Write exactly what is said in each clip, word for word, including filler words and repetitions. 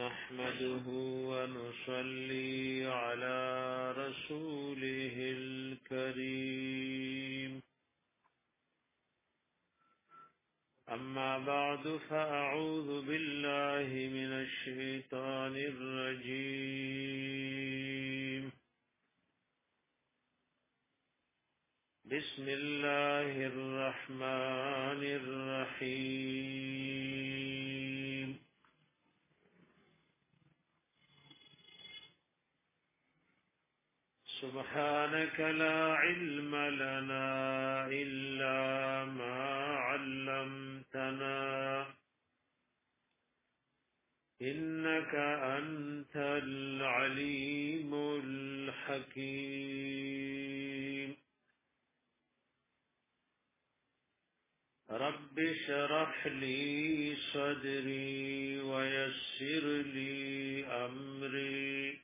نحمده ونصلي على رسوله الكريم أما بعد فأعوذ بالله من الشيطان الرجيم بسم الله الرحمن الرحيم سبحانك لا علم لنا إلا ما علمتنا إنك أنت العليم الحكيم رب اشرح لي صدري ويسر لي أمري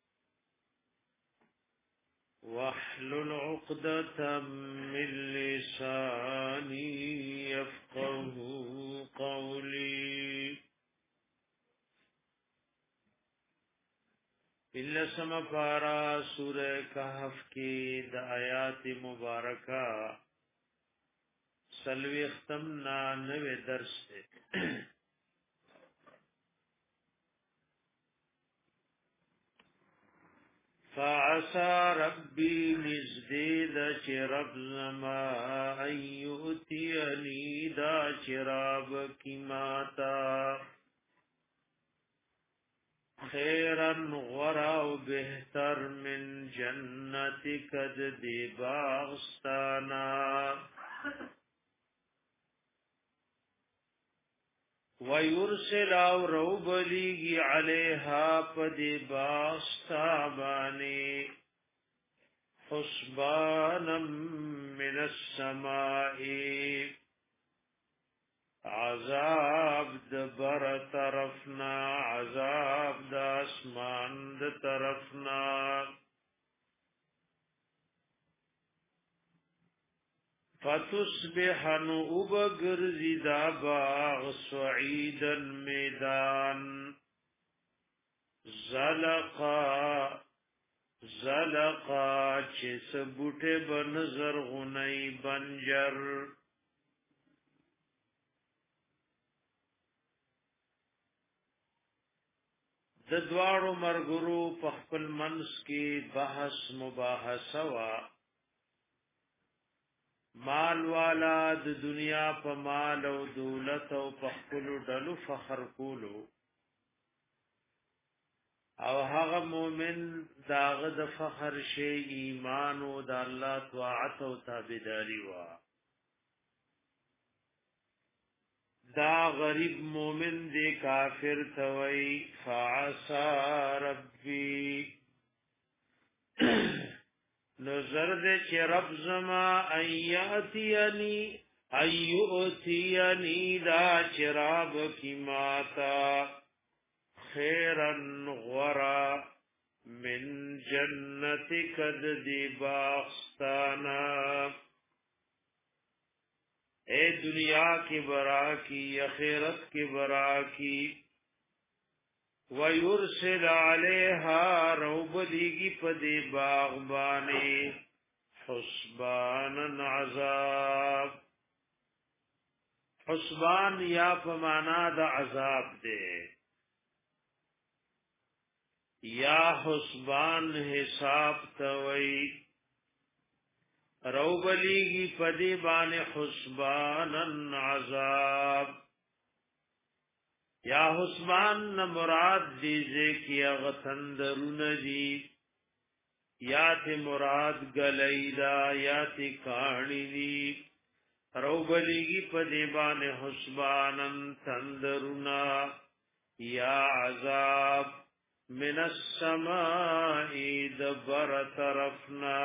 واحلل عقدة من لساني يفقه قولي إلا سما پارا سورہ کہف کی د آیات مبارکہ سلوی اختمنا نوے درس ہے فعسى ربي نزديد چرب زما ان يؤتيني دا چراب کی ماتا خيرا غرا و بہتر من جنتك دی باغستانا ويرسل او روبليگی علیها پدی باستابانی حسبانا من السماء عذاب دبر طرفنا عذاب د اسمان د طرفنا فتصبح نوبغرزی دا باغ سعیدا میدان زلقا زلقا چس بوٹے بنظر غنی بنجر د دوارو مرګرو په خپل منس کې بحث مباحثه وا مال والا د دنیا په مال او دولت او په خپل ډلو فخر کولو او هغه مؤمن داغه د فخر شی ایمان او د الله طاعت او تابعداري وا دا غریب مومن دی کافر توي فعسى ربي نظر دے چه رب زما ایاتیانی ایوتیانی دا چراب کی ماتا خیرن غرا من جنتک دی باغستانا اے دنیا کی برا کی اخرت کی برا کی وَيُرْسِلَ عَلَيْهَا رَوْبَلِگی پدی باغبانی حسبانا عذاب حسبان یا پمانا دا عذاب دے یا حسبان حساب توئی روبلیگی پدی بان حسبانا عذاب یا حسبان مراد دیزے کی اغتندرون دی یا تی مراد گلیدا یا تی کانی دی روبلیگی پدی بان حسبانا تندرونا یا عذاب من السمائی دبر طرفنا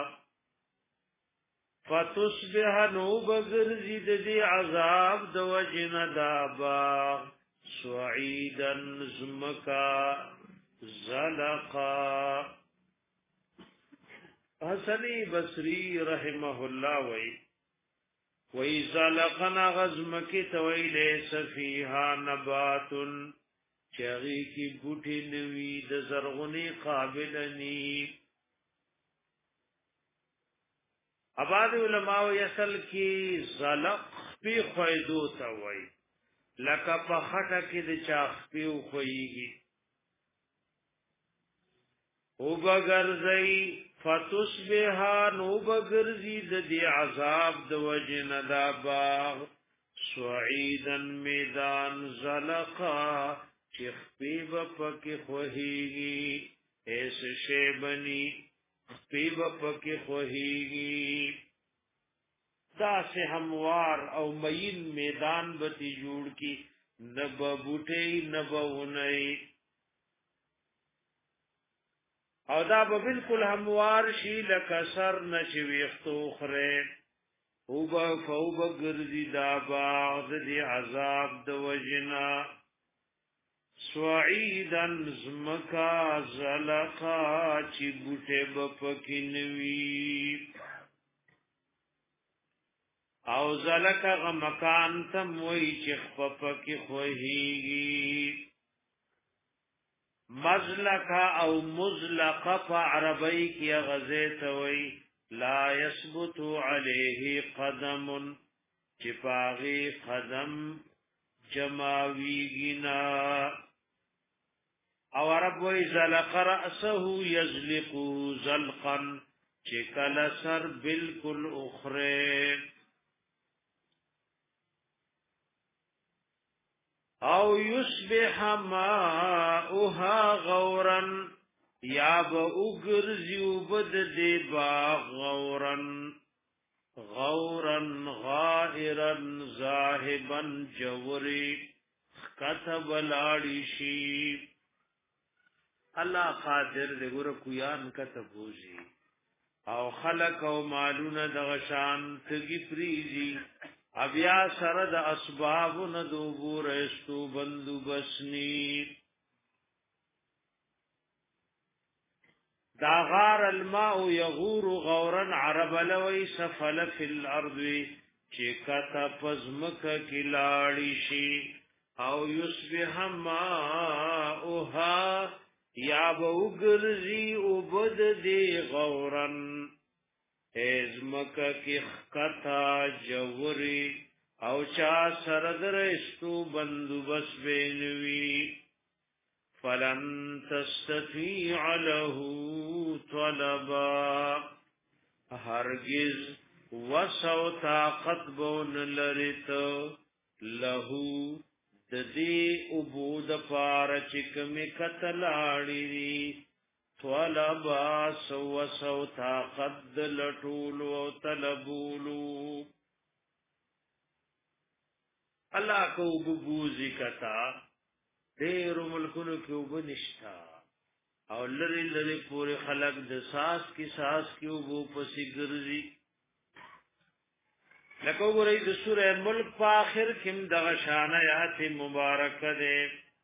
فتصبح نوبگرزید دی عذاب دو جن دابا سعیدا زمکا زلقا حسنی بصری رحمه اللہ وی وی زلقنا غزمکی توی لیس فیها نبات چاغي کی بوټي نوی د زرغونی قابل نی اباد علماء یسل کی زلق پی خویدو تا وای لکه په خټه کې د چاخ پیو خوېږي او بغرزي فتصبحا نو بغرزي د دې عذاب د وجن دا باغ سعيدن میدان زلقا چخ پیب پکې خوېږي ایس شی بني پیب پکې خوېږي دا سے هموار او مین میدان بتی جوړ کی نب بوټي نب ونئی او دا به بالکل هموار شي لکه سر نشويختو خره او با فوب ګرځي دا باغ دی عذاب د وجنا سعيدن زمکا زلقا چی بوټه بپکینوي او زلکا غ مکان تم وی چخ پپکی خوهیگی مزلکا او مزلقا پا عربی کی غزیت وی لا یثبتو علیه قدم چپاغی قدم جماویگینا او عرب وی زلق رأسه یزلقو زلقا چکل سر بالکل اخرین او یصبح ماؤها غورا یا با اگرزی بد دی باغ غورا غورا غائرا زاہبا جوری کتب لاڑیشی اللہ قادر دی گورا کویان کتب ہوزی او خلق او مالون دغشان تگی پریزی ابیا سره د اسباب نه دوبو رستو بندو بسنی دا غار الماء یغور غورا عرب لوی سفل فی الارض چکتا پزمک کلاړی شي او یصبح ماؤها یا بوګرزی وبد دی غورن ازمکا کی خکتا جوری او چا سردر استو بندو بس بینوی فلن تستطیع له طلبا هرگز وسو طاقت بون لرت لہو ددی عبود پار چکمی کتلاڑی طلبا سو سو طاقت لطولو و طلبولو اللہ کو ببوزی کتا دیر ملکنو کیو بنشتا او لری لری پوری خلق د ساس کی ساس کیو بو پسی گرزی لکو گرئی د سورہ ملک پا آخر کم دغشان آیات مبارک دے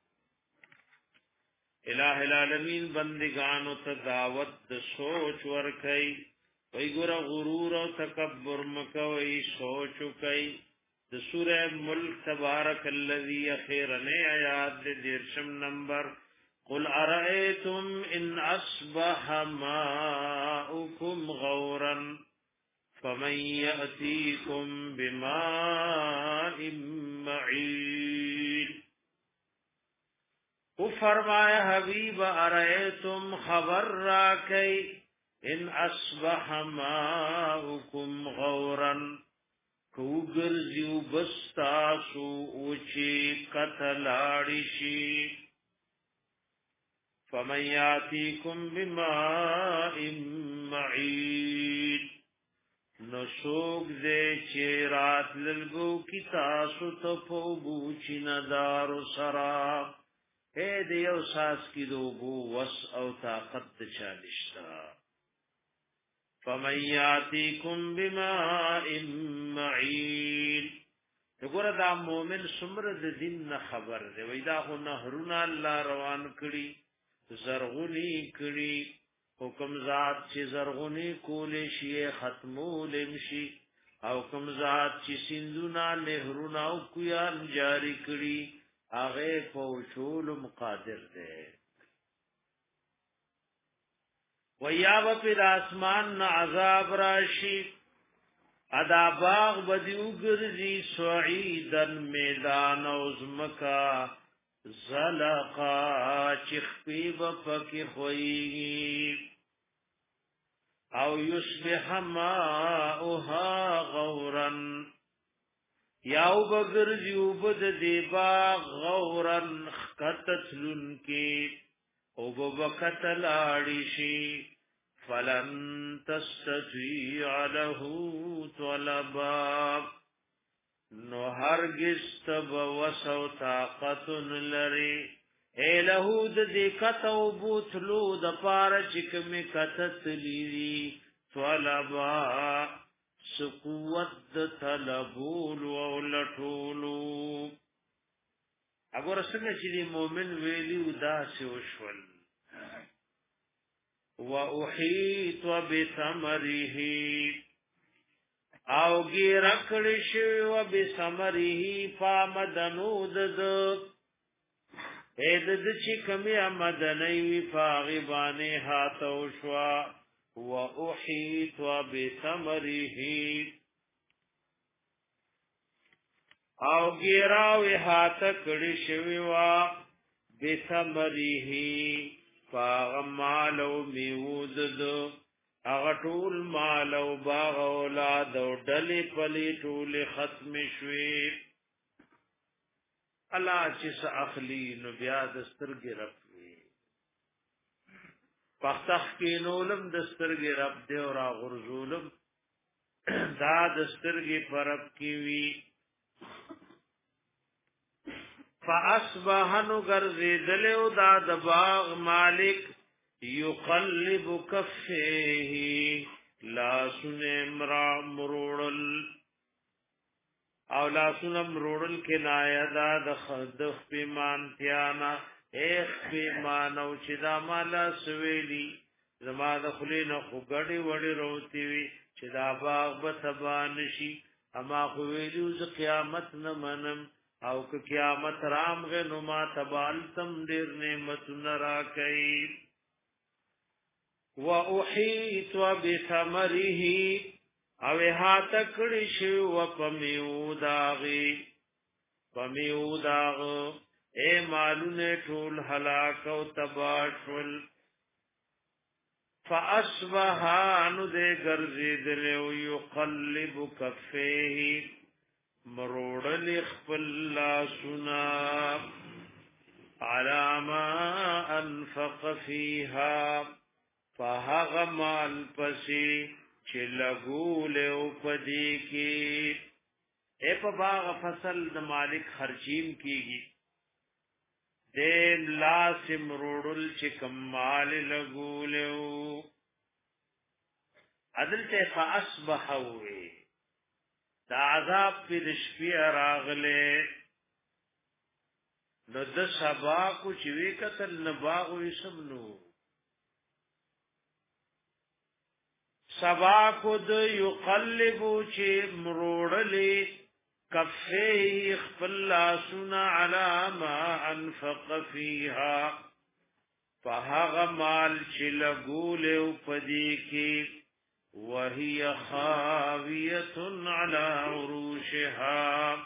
الہ العالمین بندگانو تا دعوت د سوچ ورکی وی گرہ غرور و تکبر مکوی سوچو کئی د سورہ ملک تبارک اللذی اخیرنے آیات دے دیرشم نمبر قل ارائیتم ان اصبح ماؤکم غورا فمن یأتیکم بماء معین او فرمایا حبیب ارائیتم خبر راکی ان اصبح ماؤکم غورا کوگر زیو بستاسو اوچی قتلاڑشی فمن یاتیکم بماء معین نسوک دے چیرات للگو کی تاسو تپو بوچی ندارو سراب اے دیو ساس کی دو بو وس او طاقت چالشتا فمن یاتیکم بماء معین دغور دا مومن سمر د دین خبر دی وای دا خو نهرونه الله روان کړي زرغونی کړي حکم ذات چې زرغونی کول شي ختمول شي او کوم ذات چې سیندونه نهرونه او کویان جاری کړي هغه پوشول مقادر دی ویا په اسمان عذاب راشي ادا باغ بدیو ګرځي سعیدن میدان او زمکا زلقا چخپی بپکی خوئی او یصبح ماؤها غورن یاو بگرزی اوبد دیبا غورن خکتتلن کی او ببکتل آڑیشی فلن تستطیع له طلبا نو هرگز تب وسو طاقتن لري اے له د کتو بوتلو د پار چکم کتت لیری طلبا سقوت طلبول او لټولو اگر څنګه چې مؤمن ویلی وداس وشول واحيط بثمره او گیر کړي شوی و بثمره فامدنود د اې د چې کمی آمدنی وی فغبانه هاتو شوا واحيط بثمره او گیراوی هات کړي شوی و بثمره فغمالو میود اغټول مال او باغ اولاد او ډلې پلي ټول ختم شوي الله چې اخلي نو بیا د سترګې رب وي پختخ کې نولم د سترګې رب دی او را غرزولم دا د سترګې پرب کې وي فاصبحن غرزدل او دا د باغ مالک یقلب کفه لا سن امرا مرورل او لا سن مرورل کنایا دا د خدخ پیمان تیانا ایخ پیمان او چې دا مالا سویلی زما د خلینو خو ګړی وړی روتی وی چې دا باغ به تبان شي اما خو ویلو ز قیامت نه منم او که قیامت رام غ نو ما تبالتم ډیر نعمت نرا کوي واحيط بثمره او هات کړي شو پمیوداغي پمیوداغ اے مالونه ټول هلاک او تباشل فاصبح انو دې ګرځیدل او يقلب کفيه مروڑل خپل لا سنا علامه انفق فيها فهغ مال پسی چې لګول او پدې کې اے په باغ فصل د مالک خرچیم کیږي دې لاسم روړل چې کمال لګول او عدل ته فاصبح وي دا عذاب په شپې راغله نو د سبا کو چې وی کتل نه باغ وي سمنو سبا خود یقلبو چې مروړلې کفه خپل سنا علامه انفق فيها فهغ مال چې لګول او پدې کې وهي خاويه على عروشها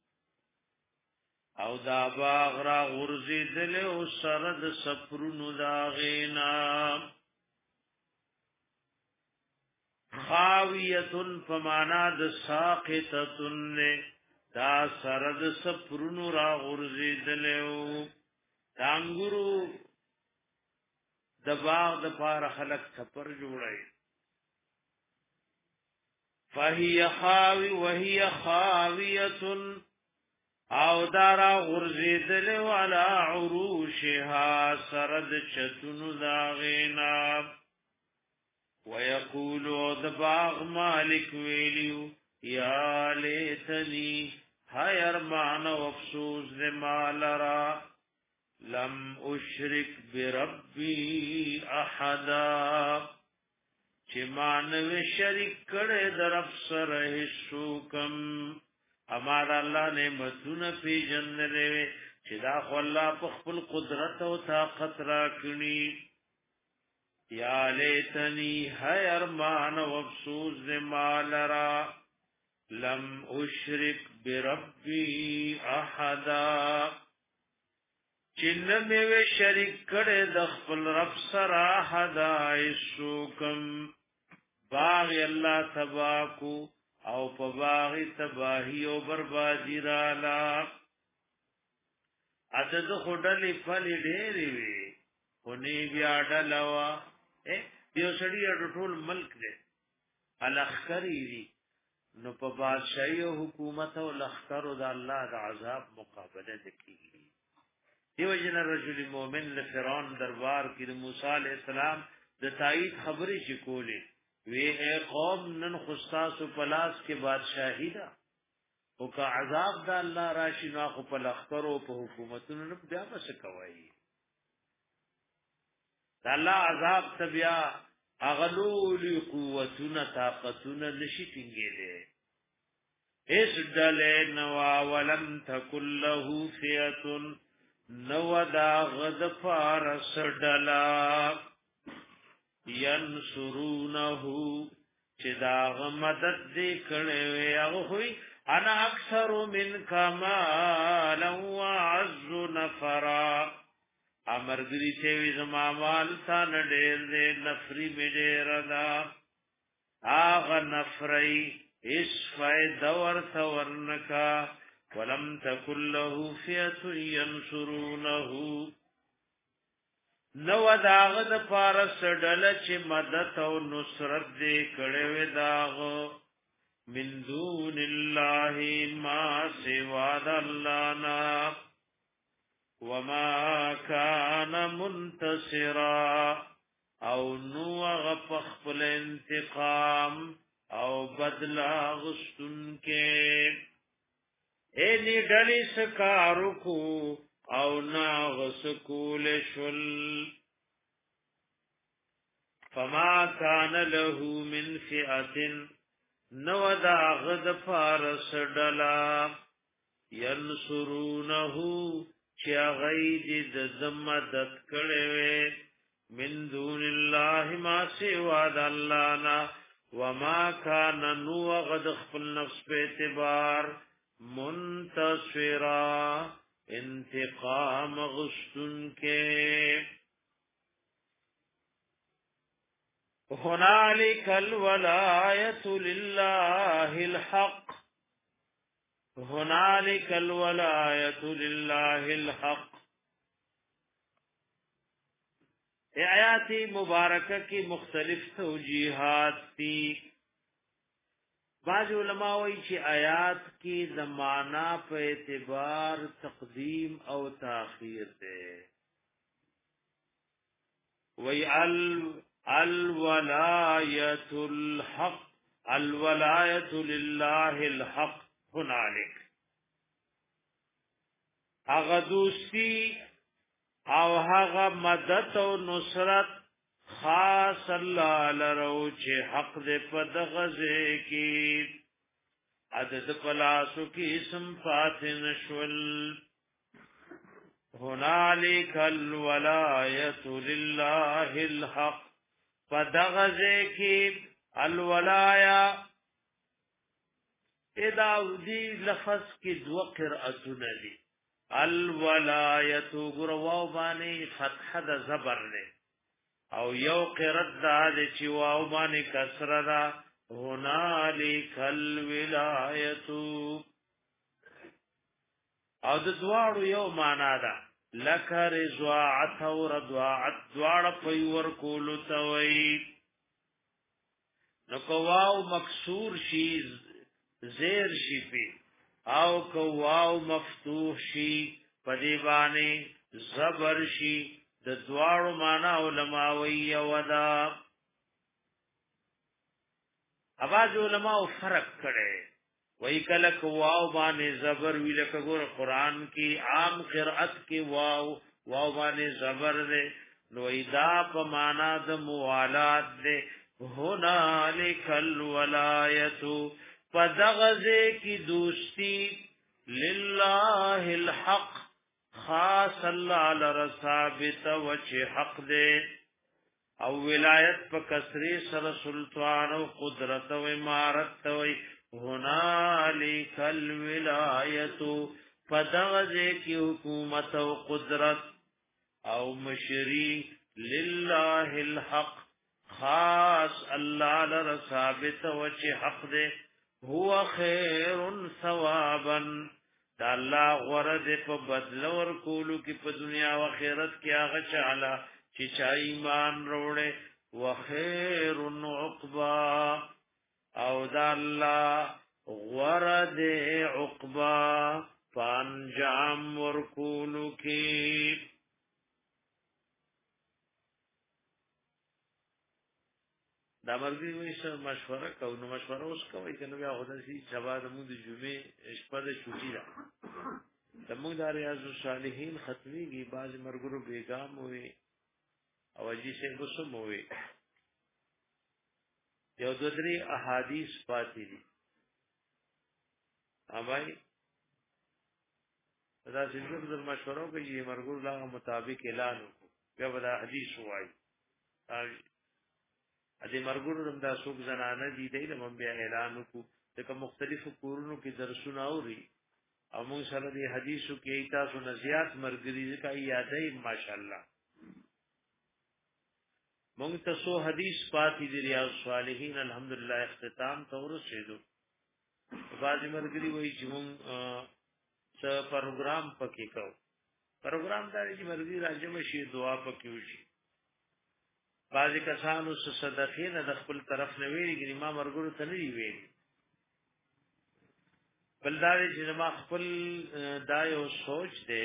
او دا باغ را غرزیدل او سرد سپرونو دا غینا خاویتن فمانا د ساقطتن دا سرد سپرونو را غرزیدلو دانګورو د باغ د پار خلق سپر جوړای فهي خاوی وهي خاویتن او دارا غرزیدلو علی عروشها سرد چتونو دا غینا ويقول دباغ مالك ویلیو یا لیتنی ہای ارمان و افسوس دما لرا لم اشرک بربی احدا چه مانوی شرک کڑے در افسر حسوکم اما دا اللہ نعمتون پی جن لے چې دا خو الله په خپل قدرت او طاقت را کړی یا لیتنی ہے ارمان و افسوس زمال را لم اشرک بربی احدا چن میں شریک کړه د خپل رب سره حدا ایسوکم باغ الله تباکو او په باغ تباہی او بربادی را لا اته د خډلې فلې ډېرې وي خونی بیا ډلوا اے یو سړی ټول ملک دی الخری دی نو په بادشاہي او حکومت او لخر د الله د عذاب مقابله کوي دیو جن رجل مومن له فرعون دربار کې د موسی علی السلام د تایید خبرې شکولې وی اے قوم نن خصاص پلاس کې بادشاہی دا او کا عذاب د الله راشي نو خو په لخر او په حکومتونو نه بیا څه کوي د الله عذاب تبیا اغلول قوتنا طاقتنا نشي ټینګېله اس دله نوا ولم تکل له فیه نو دا غد فارس دلا ینصرونه چې دا مدد دې کړي وي هغه وي انا اکثر من کمال و عز نفرا امرګری چې وي زما مال سان ډېر دې نفري می ډېر دا اغه نفري اس فائدہ ورث ورنکا ولم تکل له فئه ينصرونه نو داغه د پارس ډل چې مدد او نصرت دې کړي وي داغ من دون الله ما سوا الله نا وما كان منتصرا او نو غفخ بل انتقام او بدلا غستن کے اے نی ڈلی سکارو کو او ناغس کول شل فما كان له من فئة نو دا غد فارس ڈلا ینصرونه چا غید د زمدد کړي من دون الله ما سوا د الله نا وما كان نو غد خپل نفس په اعتبار منتصرا انتقام غستن کے هنالك الولاية لله الحق هنالك الولاية لله الحق آیات مبارکہ کی مختلف توجیحات تھی بعض علماء وی چې آیات کی زمانہ په اعتبار تقدیم او تاخیر ده وی ال الولایت الحق الولایت لله الحق هنالک هغه دوستی او هغه مدد او نصرت خاص الله لرو چې حق دې په دغه کې عدد پلاسو کې اسم فاتن شول هنالک الولایت لله الحق فدغه کې الولایا ادا دی لفظ کې دو قرأتونه دي الولایت غرواو باندې فتح د زبر نه او یو قرأت دا چې واو باندې کسر دا هنالک الولایت او د دواړو یو معنا ده لکه رضاعت او رضاعت دواړه په ور کول توي نو کوواو مکسور شي زیر شي پی او کوواو مفتوح شي پدی باندې زبر شي د دواړو معنا علماء وی ودا اواز علماء فرق کړي وی کله کوواو باندې زبر وی لکه ګور قران کی عام قرأت کی واو واو باندې زبر دے نو ادا په معنا د موالات دے هنالک الولایت پدغزه کی دوستی لله الحق خاص الله لرثابت وچ حق دے او ولایت په کسری سره سلطان او قدرت او امارت وي هنالک الولایت فدغه کی حکومت او قدرت او مشری لله الحق خاص الله لرثابت وچ حق دے هو خیر ثوابا دا الله غرض په بدل ور کولو کې په دنیا او آخرت کې هغه چاله چې چا ایمان وروړي وخير عقبا او دا الله غرض عقبا پانجام ور کولو کې دا مرګي وایي مشوره کوو نو مشوره اوس کوي کنه بیا خدای سي سبا د مو د جمعې شپه د چوټي ده د موږ د ریاض الصالحین ختميږي باز مرګرو بیګام وي او اجي شه وسم وي یو د درې احادیث پاتې دي اوبای دا څنګه د مشورو کوي مرګرو لا مطابق اعلان وکړي بیا به د حدیث وایي ا دې مرګورو دم دا څوک زنانه دي دی د بیا اعلان وکړو چې مختلفو کورونو کې درسونه اوري او موږ سره د حدیثو کې تاسو نزيات مرګري ځکه یادې ماشاءالله موږ ته سو حدیث پاتې دي ریاض الصالحین الحمدلله اختتام ته ورسېدو بعض مرګري وایي چې موږ څه پروګرام پکې کوو پروګرام دا چې مرګري راځم شي دعا پکې وشي بعضی کسانو صدقې نه د خپل طرف نه ویلي ما مرګورو ته نه ویلي بلدار چې ما خپل دایو سوچ دی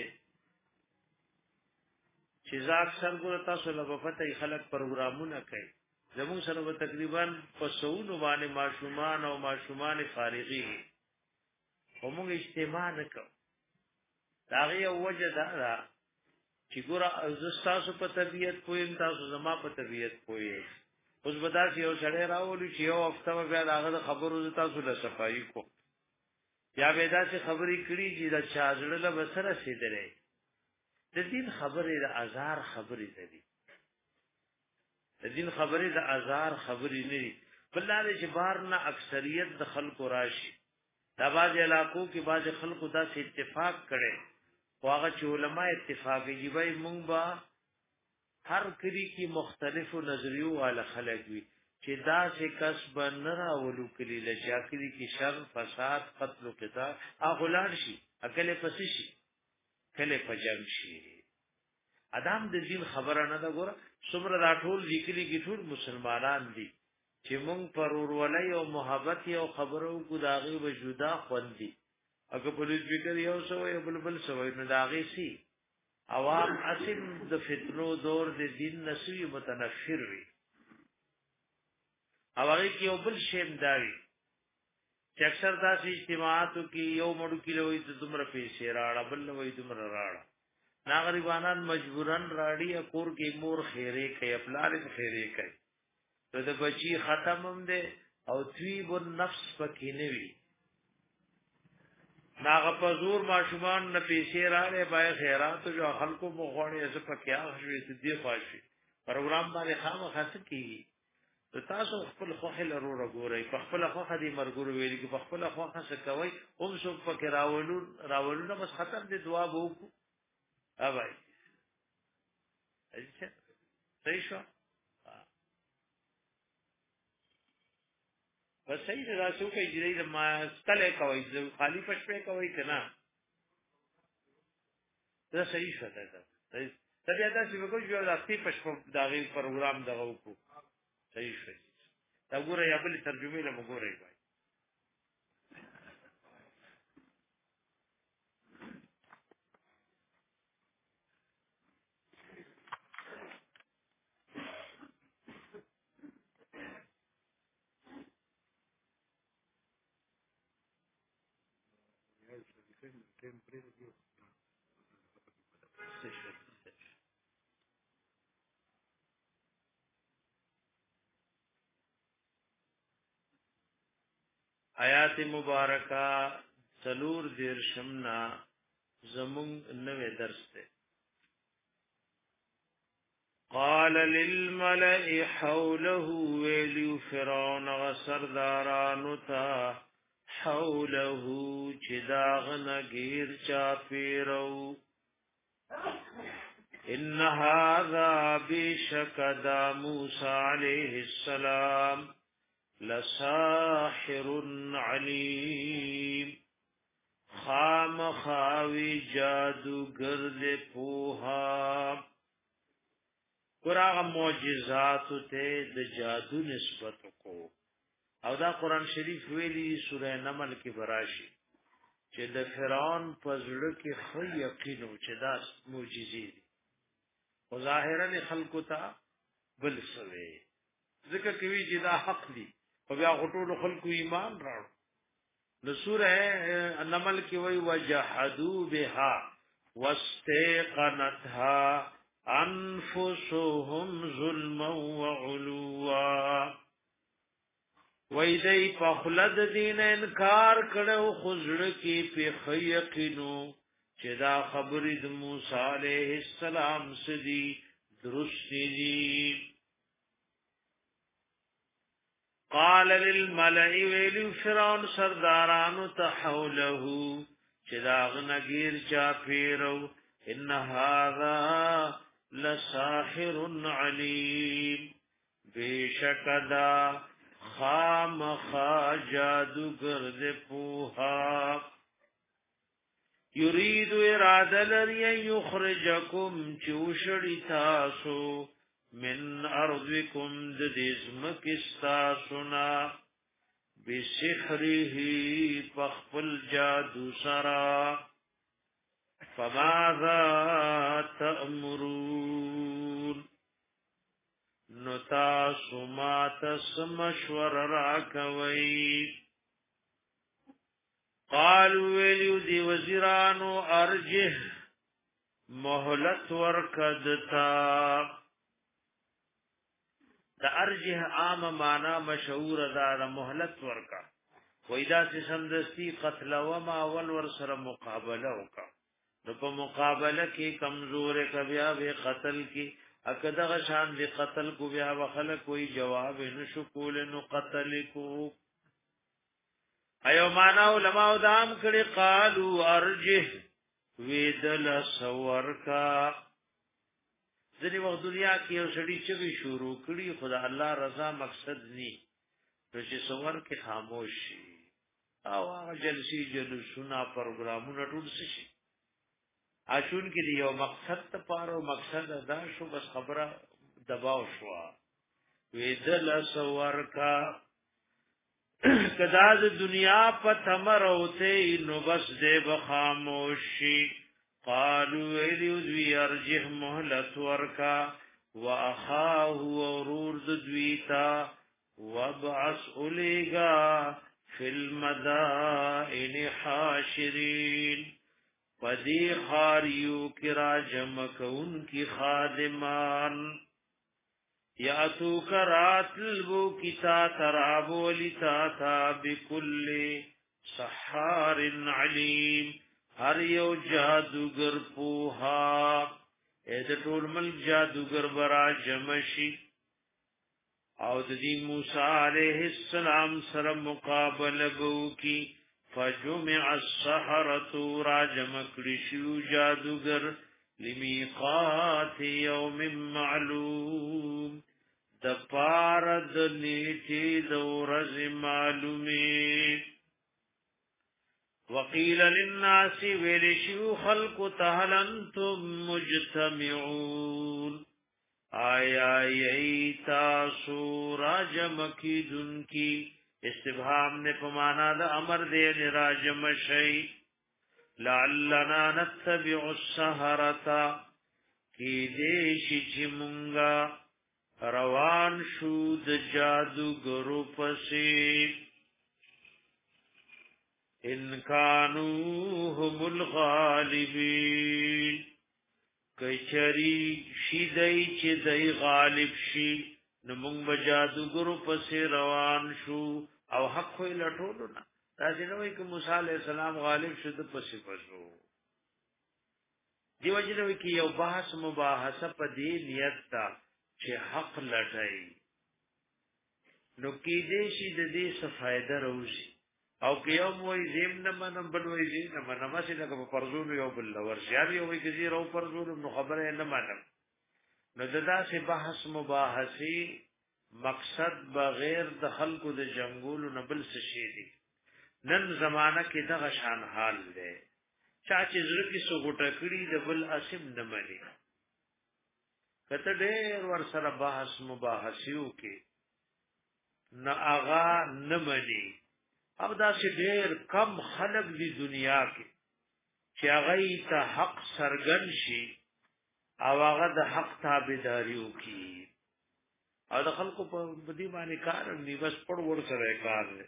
چې ځاک سرګور تاسو له پته خلک پروګرامونه کوي زموږ سره به تقریبا په سونو باندې ماشومان او ماشومان فارغي همغه اجتماع نه کوي دا غي وجه دا چې ګور تاسو په طبيعت پوین تاسو زما په طبيعت پوي اوس بداسي یو سړی راولي چې یو هفته بیا داغه خبرو تاسو له صفائی کو یا به داسې خبرې کړي چې دا چاځړه له بسره سیدلې د دین خبرې د ازار خبرې دي د دین خبرې د ازار خبرې نه دي بلاره چې بار نه اکثریت د خلکو راشي دا باز علاقو کې باز خلکو دا سي اتفاق کړي واغه چې علماء اتفاق یې وي مونږ با هر کلی کې مختلفو نظریو والا خلک وي چې دا څه کسب نه راولو کلی لچا کلی کې شر فساد قتل او قتال اغلار شي اکل پس شي کله پجم شي ادم د دین خبره نه دا ګوره څومره راټول لیکلي کې ټول مسلمانان دي چې مونږ پر ورولۍ او محبت او خبرو کو داغي وجودا خوندي اګه په دې فکر یو سوې بلبل سوې نه داغي سي عوام اصل د فتنو دور د دین نسوي متنفر وي او هغه کې یو بل شیم داوي چې اکثر داسې اجتماعاتو کې یو مړو کې لوي ته دومره پیسې راړه بل وې دومره راړه نا غریبانان مجبورن راړي کور کې مور خیره کوي خپل خیره کوي ته د بچي ختمم ده او طيب النفس پکې نه وي ناغه په زور ماشومان نه پیسې راړي بای خیرات جو خلکو مغونې از پکې اخوي دې خواشي پروګرام باندې خامخا کیږي ته تاسو خپل خوخه لرو راګورئ په خپل خوخه دې مرګورو ویلي په خپل خوخه څه کوي هم څوک پکې راولو راولو نه بس ختم دې دعا وکړو ها بھائی اچھا صحیح شو بس صحیح راسو کې جری ما ستله کوي خالی پښپې کوي کنه دا صحیح شو دا ته بیا دا چې وګورئ یو راستي پښپ داغي پروګرام دغه وکړو صحیح شو دا ګوره یا بل ترجمه له وګورئ بھائی آیات مبارکہ سلور دیر شمنا زمون نوې درس ته قال للملئ حوله ویلو فرعون وسردارانو تا حوله چې داغنه غیر چا پیرو ان هذا بشکدا موسی علیہ السلام لساحر علیم خام خاوی جادوگر دے پوها قرآن معجزات ته د جادو نسبت کو او دا قرآن شریف ویلی سورہ نمل کې براشي چې د فرعون په زړه کې خو یقین او چې دا معجزې دي او ظاهرا خلکو ته بل سوي ذکر کوي چې دا حق دي او بیا غټول خلکو ایمان راړو د سورہ نمل کې وی وجحدوا بها واستيقنتها انفسهم ظلما وعلوا ویدی په خلد دین انکار کړو خزړه کې په یقینو چې دا خبرې د موسی علیہ السلام سدي درست دي قال للملئ ویلو فرعون سردارانو تحوله چې دا غنګیر چا پیرو ان هذا لساحر علیم بیشکدا خام خا جادوگر دے پوها یرید اراده لري یخرجکم چوشړی تاسو من ارضکم د دزمک استاسنا بسحره پخپل جادو سرا فماذا تأمرون نتا سمات سمشور راکوی قالوا ویلیو دی وزیرانو ارجه مهلت ورکدتا دا ارجه عام معنا مشهور دا دا مهلت ورکا ویدا سے سمدستی قتل وما ولور سر مقابله وکا نو په مقابله کې کمزور کبیا به قتل کې اکدغه شان دی قتل کو بیا وخل کوئی جواب نشو کول نو قتل کو ایو معنا علماء دام کړي قالو ارجه ویدل سور کا ځنی وخت دنیا کې یو سړی چې شروع کړي خدا الله رضا مقصد ني چې سور کې خاموش شي او هغه جلسي جلسونه پروګرامونه ټول شي اچون کې یو مقصد ته پاره مقصد ادا شو بس خبره دباو شو ویدل سور کا کدا د دنیا په تمر اوته نو بس دې بخاموشي قالوا ايذ يرجح مهلت ورکا واخاه ورور دویتا وابعث الیگا فی المدائن حاشرین پدی خاریو کرا جمع کون کی خادمان یاتو کرات البو کتا ترابو لتا تا بکل سحار علیم ہر یو جادوگر پوها اید ټول مل جادوگر برا جمشی او د دې موسی علیہ السلام سره مقابله بو کی فجمع السحرة راجم کړشو جادوگر لمیقات یوم معلوم د پارد نیټه د ورځ معلومه وقیل للناس ولشو خلق تهل انتم مجتمعون آیا ایتا سورا جمکی دن کی استبهام نے پمانا دا امر دے راجم شئی لعلنا نتبع السحرتا کی دیشی چمونگا روان شود جادو گرو پسی ان کانو هم الغالبین کچری شی دای چې دای غالب شي نو موږ به جادوګرو پسې روان شو او حق خو لټولو نه دا چې نو کې موسی علی السلام غالب شو د پسې پسو دیو جنوی کې یو بحث مباحثه په دې نیت تا چې حق لټای نو کې دې شي د دې څه فائدہ راوځي او که یو وای زم نه منم بل وای زم نه منم چې لکه په پرزول یو بل ورشي یو وای کزي رو پرزول نو خبره نه منم نو ددا سے بحث مباحثي مقصد بغیر د خلکو د جنگول نه بل څه شي دي نن زمانہ کې دغه شان حال دی چا چې زړه کې سو غټه کړی د بل اسم نه مني کته ډېر ور سره بحث مباحثیو کې نه آغا نه مني او دا چې ډېر کم خلق دی دنیا کې چې هغه ته حق سرګن شي او هغه د حق تابعداریو کی او د خلکو په بدی باندې کار دی بس پړ ور سره کار دی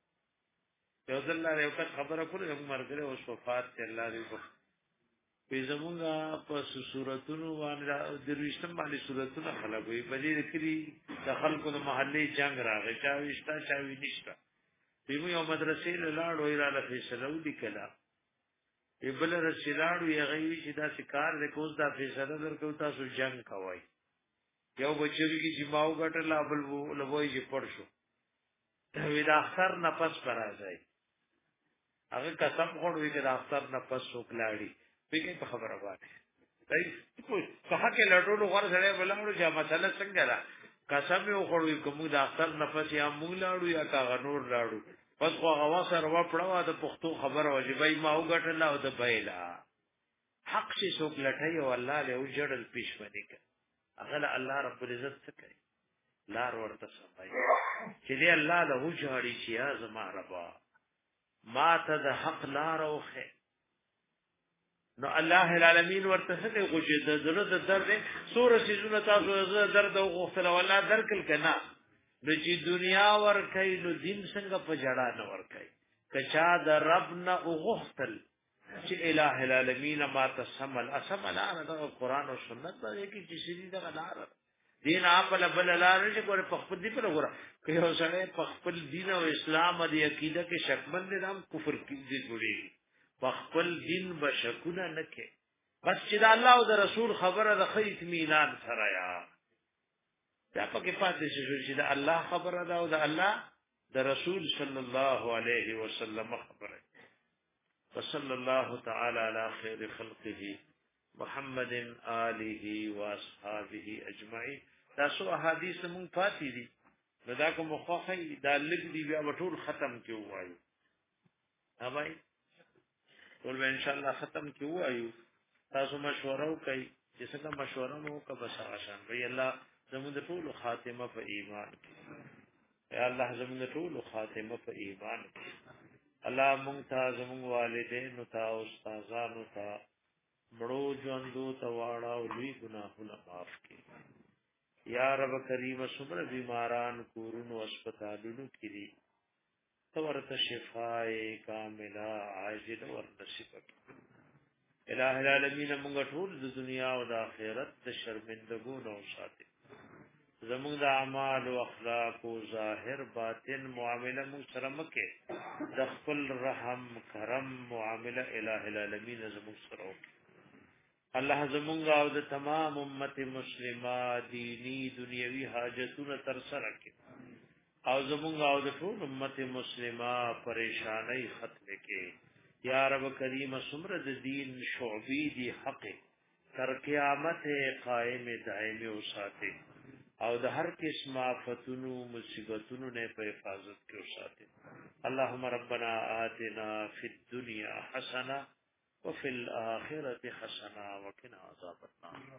یو ځل الله یو خبره کړې موږ مرګره اوس وفات ته الله دې په زمونږه په صورتونو باندې د رښتم باندې صورتونه خلک وي په دې کې د خلکو د محلي جنگ راغی چا وشتا چا وی نشتا دیمو یو مدرسې له لاړو ایراله فیصله ودی کلا ایبل رسیلاړو یې غوي چې دا شکار د کوز دا فیصله درکو تاسو جنگ کوي یو بچی کی جماو غټل ابل وو لوي چې پړ شو وی دا اختر نه پس پر راځي هغه قسم خوړوي چې دا اختر نه پس وکلاړي پیګه په خبره وایي صحیح په حق لټولو غوړ سره بلانو چې مسله څنګه را قسم یو خوړوي کوم دا اختر نه پس یا مونږ لاړو یا کا غنور لاړو پس خو هغه سره و پړوا د پښتو خبره واجبای ما وګټل او د بایلا حق شي څوک لټي او الله له وجړل پښمنی ک هغه الله رب العزت څه کوي لار ورته سمای چې دی الله له وجړي چې یا زما ربا ما ته د حق لار اوخه نو الله العالمین ورته څه کوي چې د زړه د درد سور سيزونه تاسو د درد او غوښتل ولا درکل کنا نو چې دنیا ور کوي نو دین څنګه په جړه نه ور کوي کچا د رب نه غوښتل چې الٰه العالمین ما تسمل اسمل انا د قران او سنت باندې کې چې سړي د لار دین اپل بل لار چې ګوره په خپل دی په وګوره که یو سړی په خپل دین او اسلام او عقیده کې شکمن دي نام کفر کې دي جوړي په خپل دین بشکونه نه کې بس چې د الله او د رسول خبره د خیر اطمینان سره یا دا پکې پاتې شو چې د الله خبره ده او د الله د رسول صلی الله علیه وسلم خبره وصلی الله تعالی علی خیر خلقه محمد آله واصحابه اجمعین دا سو احادیث مون پاتې دي دا کوم خوخه دا لګ دی بیا ټول ختم کې وایو اوبای ټول ان شاء الله ختم کې وایو تاسو مشوره وکړئ چې څنګه مشوره مو وکړه بس آسان وي الله زموږ ټول خاتمه په ایمان کې یا الله زموږ ټول خاتمه په ایمان کې الله مونږ ته زموږ والدین او تا استادانو ته مړو ژوندو ته واړه او لوی ګناهونه معاف کړي یا رب کریم څومره بیماران کورونو هسپتالونو کې دي ورته شفای کامله عاجله ور نصیب کړي الٰه العالمین موږ ټول د دنیا او د آخرت د شرمندګو نو ساتي زموږ د اعمال او اخلاق او ظاهر باطن معامله موږ سره مکه د خپل رحم کرم معامله الٰه العالمین زموږ سره وکړي الله زمونږ او د تمام امت مسلمه دینی دنیوي حاجتونه تر سره کړي او زمونږ او د ټول امت مسلمه پریشانای ختم کړي یا رب کریم سمر د دین شعبی دی حق تر قیامت قائم دائم او ساتي او د هر قسم آفتونو مصیبتونو نه په حفاظت کې او ساتي اللهم ربنا آتنا فی الدنيا حسنه وفي الآخرة حسنة وقنا عذاب النار